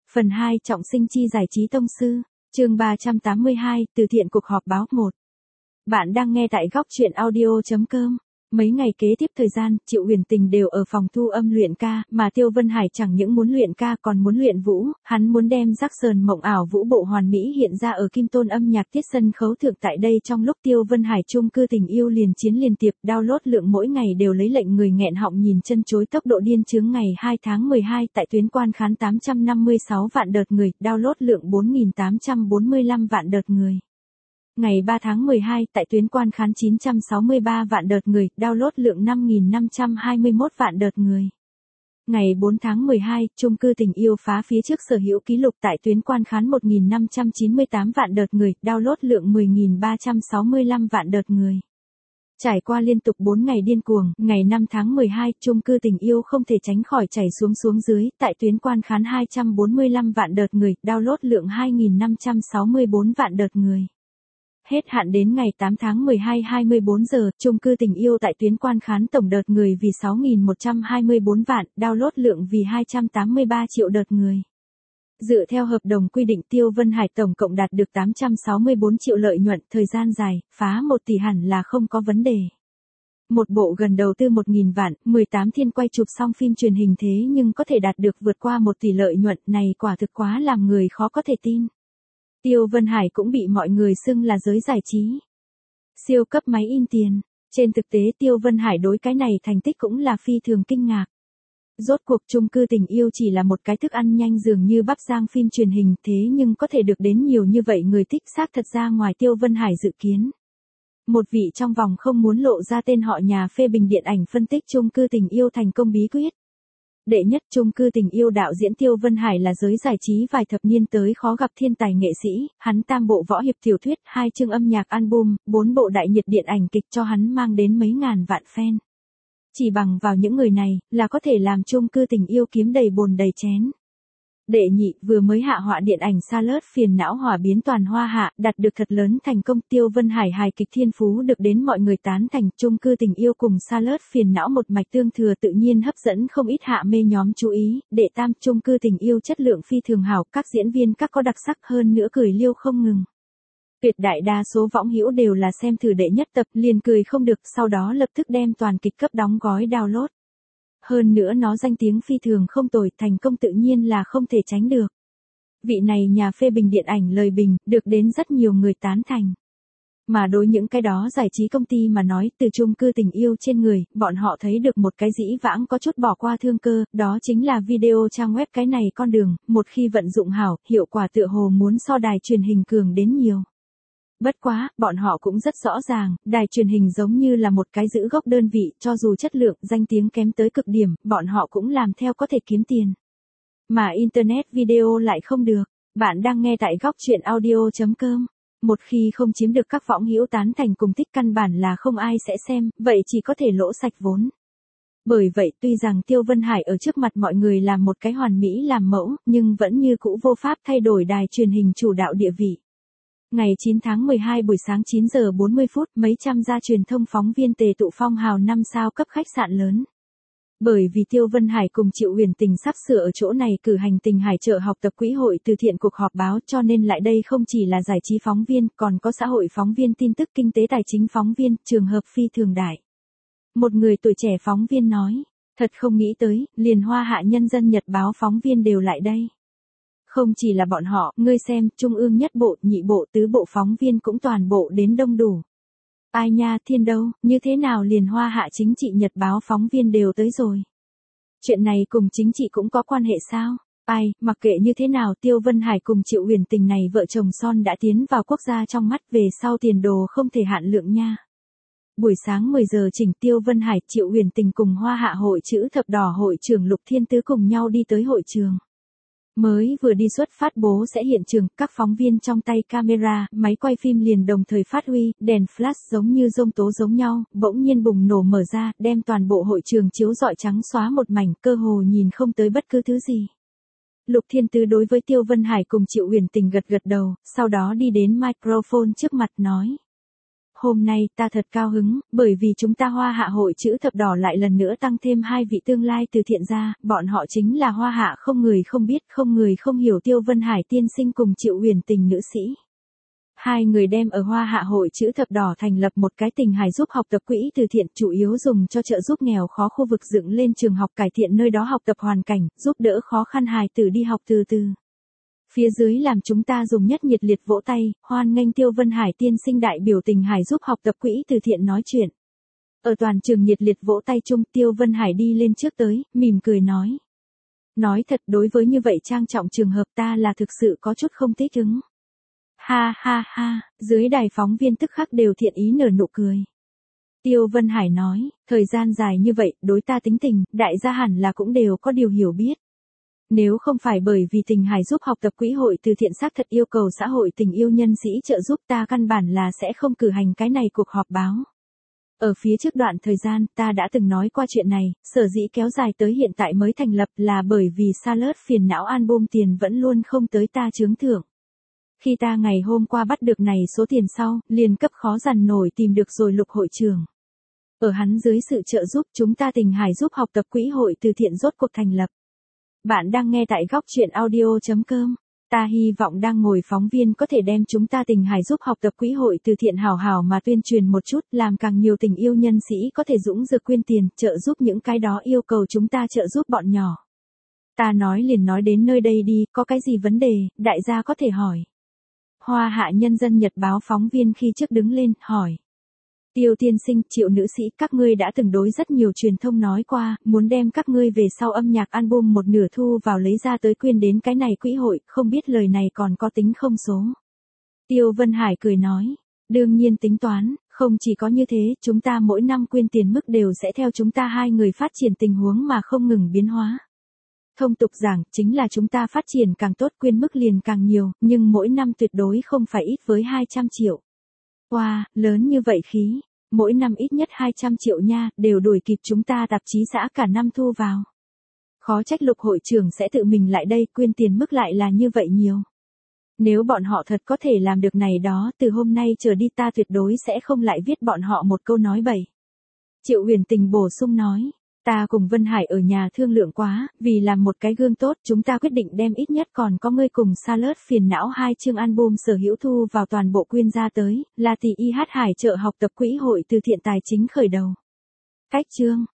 Phần 2 trọng sinh chi giải trí tông sư, chương 382, từ thiện cuộc họp báo 1. Bạn đang nghe tại góc truyện audio.com. Mấy ngày kế tiếp thời gian, Triệu Huyền Tình đều ở phòng thu âm luyện ca, mà Tiêu Vân Hải chẳng những muốn luyện ca còn muốn luyện vũ, hắn muốn đem Jackson mộng ảo vũ bộ hoàn mỹ hiện ra ở Kim Tôn âm nhạc tiết sân khấu thượng tại đây. Trong lúc Tiêu Vân Hải chung cư tình yêu liền chiến liên tiếp, download lượng mỗi ngày đều lấy lệnh người nghẹn họng nhìn chân chối tốc độ điên chướng. Ngày 2 tháng 12 tại tuyến quan khán 856 vạn đợt người, download lượng 4.845 vạn đợt người. Ngày 3 tháng 12 tại tuyến quan khán 963 vạn đợt người, download lượng 5.521 vạn đợt người. Ngày 4 tháng 12, chung cư tình yêu phá phía trước sở hữu kỷ lục tại tuyến quan khán 1.598 vạn đợt người, download lượng 10.365 vạn đợt người. Trải qua liên tục 4 ngày điên cuồng, ngày 5 tháng 12, chung cư tình yêu không thể tránh khỏi chảy xuống dưới, tại tuyến quan khán 245 vạn đợt người, download lượng 2.564 vạn đợt người. Hết hạn đến ngày 8 tháng 12 24 giờ, chung cư tình yêu tại tuyến quan khán tổng đợt người vì 6.124 vạn, download lượng vì 283 triệu đợt người. Dựa theo hợp đồng quy định, Tiêu Vân Hải tổng cộng đạt được 864 triệu lợi nhuận, thời gian dài, phá 1 tỷ hẳn là không có vấn đề. Một bộ gần đầu tư 1.000 vạn, 18 thiên quay chụp xong phim truyền hình thế nhưng có thể đạt được vượt qua 1 tỷ lợi nhuận này quả thực quá làm người khó có thể tin. Tiêu Vân Hải cũng bị mọi người xưng là giới giải trí siêu cấp máy in tiền. Trên thực tế Tiêu Vân Hải đối cái này thành tích cũng là phi thường kinh ngạc. Rốt cuộc chung cư tình yêu chỉ là một cái thức ăn nhanh dường như bắp rang phim truyền hình, thế nhưng có thể được đến nhiều như vậy người thích xác thật ra ngoài Tiêu Vân Hải dự kiến. Một vị trong vòng không muốn lộ ra tên họ nhà phê bình điện ảnh phân tích chung cư tình yêu thành công bí quyết. Đệ nhất, chung cư tình yêu đạo diễn Tiêu Vân Hải là giới giải trí vài thập niên tới khó gặp thiên tài nghệ sĩ, hắn 3 bộ võ hiệp tiểu thuyết, 2 chương âm nhạc album, 4 bộ đại nhiệt điện ảnh kịch cho hắn mang đến mấy ngàn vạn fan. Chỉ bằng vào những người này, là có thể làm chung cư tình yêu kiếm đầy bồn đầy chén. Đệ nhị, vừa mới hạ họa điện ảnh Salad phiền não hỏa biến toàn hoa hạ, đạt được thật lớn thành công. Tiêu Vân Hải hài kịch thiên phú được đến mọi người tán thành. Chung cư tình yêu cùng Salad phiền não một mạch tương thừa tự nhiên hấp dẫn không ít hạ mê nhóm chú ý. Đệ tam, chung cư tình yêu chất lượng phi thường hảo, các diễn viên các có đặc sắc hơn nữa cười liêu không ngừng. Tuyệt đại đa số võng hữu đều là xem thử đệ nhất tập liền cười không được, sau đó lập tức đem toàn kịch cấp đóng gói download. Hơn nữa nó danh tiếng phi thường không tồi, thành công tự nhiên là không thể tránh được. Vị này nhà phê bình điện ảnh lời bình, được đến rất nhiều người tán thành. Mà đối những cái đó giải trí công ty mà nói, từ chung cư tình yêu trên người, bọn họ thấy được một cái dĩ vãng có chút bỏ qua thương cơ, đó chính là video trang web. Cái này con đường, một khi vận dụng hảo, hiệu quả tựa hồ muốn so đài truyền hình cường đến nhiều. Bất quá, bọn họ cũng rất rõ ràng, đài truyền hình giống như là một cái giữ gốc đơn vị, cho dù chất lượng, danh tiếng kém tới cực điểm, bọn họ cũng làm theo có thể kiếm tiền. Mà Internet video lại không được. Bạn đang nghe tại góc truyện audio.com. Một khi không chiếm được các võng hữu tán thành cùng thích căn bản là không ai sẽ xem, vậy chỉ có thể lỗ sạch vốn. Bởi vậy tuy rằng Tiêu Vân Hải ở trước mặt mọi người làm một cái hoàn mỹ làm mẫu, nhưng vẫn như cũ vô pháp thay đổi đài truyền hình chủ đạo địa vị. Ngày 9 tháng 12 buổi sáng 9 giờ 40 phút, mấy trăm gia truyền thông phóng viên tề tụ phong hào 5 sao cấp khách sạn lớn. Bởi vì Tiêu Vân Hải cùng Triệu Huyền Tình sắp sửa ở chỗ này cử hành Tình Hải chợ học tập quỹ hội từ thiện cuộc họp báo, cho nên lại đây không chỉ là giải trí phóng viên, còn có xã hội phóng viên, tin tức kinh tế tài chính phóng viên, trường hợp phi thường đại. Một người tuổi trẻ phóng viên nói, thật không nghĩ tới, liền Hoa Hạ Nhân dân Nhật báo phóng viên đều lại đây. Không chỉ là bọn họ, ngươi xem, trung ương nhất bộ, nhị bộ, tứ bộ phóng viên cũng toàn bộ đến đông đủ. Ai nha, thiên đâu, như thế nào liền Hoa Hạ chính trị nhật báo phóng viên đều tới rồi. Chuyện này cùng chính trị cũng có quan hệ sao? Ai, mặc kệ như thế nào, Tiêu Vân Hải cùng Triệu Huyền Tình này vợ chồng son đã tiến vào quốc gia trong mắt, về sau tiền đồ không thể hạn lượng nha. Buổi sáng 10 giờ chỉnh, Tiêu Vân Hải, Triệu Huyền Tình cùng Hoa Hạ hội chữ thập đỏ hội trưởng Lục Thiên Tứ cùng nhau đi tới hội trường. Mới vừa đi xuất phát bố sẽ hiện trường, các phóng viên trong tay camera, máy quay phim liền đồng thời phát huy, đèn flash giống như giông tố giống nhau, bỗng nhiên bùng nổ mở ra, đem toàn bộ hội trường chiếu rọi trắng xóa một mảnh, cơ hồ nhìn không tới bất cứ thứ gì. Lục Thiên Tứ đối với Tiêu Vân Hải cùng Triệu Huyền Tình gật gật đầu, sau đó đi đến microphone trước mặt nói. hôm nay ta thật cao hứng, bởi vì chúng ta Hoa Hạ hội chữ thập đỏ lại lần nữa tăng thêm 2 vị tương lai từ thiện gia, bọn họ chính là Hoa Hạ không người không biết, không người không hiểu Tiêu Vân Hải tiên sinh cùng Triệu Huyền Tình nữ sĩ. Hai người đem ở Hoa Hạ hội chữ thập đỏ thành lập một cái tình hài giúp học tập quỹ từ thiện, chủ yếu dùng cho trợ giúp nghèo khó khu vực dựng lên trường học, cải thiện nơi đó học tập hoàn cảnh, giúp đỡ khó khăn hài tử đi học từ từ. Phía dưới làm chúng ta dùng nhất nhiệt liệt vỗ tay, hoan nghênh Tiêu Vân Hải tiên sinh đại biểu tình hài giúp học tập quỹ từ thiện nói chuyện. Ở toàn trường nhiệt liệt vỗ tay chung, Tiêu Vân Hải đi lên trước tới, mỉm cười nói. Nói thật, đối với như vậy trang trọng trường hợp ta là thực sự có chút không thích ứng. Ha ha ha, dưới đài phóng viên tức khắc đều thiện ý nở nụ cười. Tiêu Vân Hải nói, thời gian dài như vậy, đối ta tính tình, đại gia hẳn là cũng đều có điều hiểu biết. Nếu không phải bởi vì tình hài giúp học tập quỹ hội từ thiện xác thật yêu cầu xã hội tình yêu nhân sĩ trợ giúp, ta căn bản là sẽ không cử hành cái này cuộc họp báo. Ở phía trước đoạn thời gian, ta đã từng nói qua chuyện này, sở dĩ kéo dài tới hiện tại mới thành lập là bởi vì Salad phiền não album tiền vẫn luôn không tới ta chướng thưởng. Khi ta ngày hôm qua bắt được này số tiền sau, liền cấp khó dằn nổi tìm được rồi Lục hội trưởng. Ở hắn dưới sự trợ giúp, chúng ta tình hài giúp học tập quỹ hội từ thiện rốt cuộc thành lập. Bạn đang nghe tại góc truyện audio.com. Ta hy vọng đang ngồi phóng viên có thể đem chúng ta tình hài giúp học tập quỹ hội từ thiện hảo hảo mà tuyên truyền một chút, làm càng nhiều tình yêu nhân sĩ có thể dũng dược quyên tiền, trợ giúp những cái đó yêu cầu chúng ta trợ giúp bọn nhỏ. Ta nói liền nói đến nơi đây đi, có cái gì vấn đề, đại gia có thể hỏi. Hoa Hạ Nhân dân Nhật báo phóng viên khi trước đứng lên, hỏi. Tiêu tiên sinh, Triệu nữ sĩ, các ngươi đã từng đối rất nhiều truyền thông nói qua, muốn đem các ngươi về sau âm nhạc album một nửa thu vào lấy ra tới quyên đến cái này quỹ hội, không biết lời này còn có tính không số. Tiêu Vân Hải cười nói, đương nhiên tính toán, không chỉ có như thế, chúng ta mỗi năm quyên tiền mức đều sẽ theo chúng ta hai người phát triển tình huống mà không ngừng biến hóa. Thông tục giảng, chính là chúng ta phát triển càng tốt quyên mức liền càng nhiều, nhưng mỗi năm tuyệt đối không phải ít với 200 triệu. Wow, lớn như vậy khí, mỗi năm ít nhất 200 triệu nha, đều đuổi kịp chúng ta tạp chí xã cả năm thu vào. Khó trách Lục hội trưởng sẽ tự mình lại đây, quyên tiền mức lại là như vậy nhiều. Nếu bọn họ thật có thể làm được này đó, từ hôm nay trở đi ta tuyệt đối sẽ không lại viết bọn họ một câu nói bậy. Triệu Huyền Tình bổ sung nói. Ta cùng Vân Hải ở nhà thương lượng quá, vì làm một cái gương tốt, chúng ta quyết định đem ít nhất còn có ngươi cùng Salad phiền não 2 chương album sở hữu thu vào toàn bộ quyên ra tới, là tỷ y hát Hải trợ học tập quỹ hội từ thiện tài chính khởi đầu. Cách chương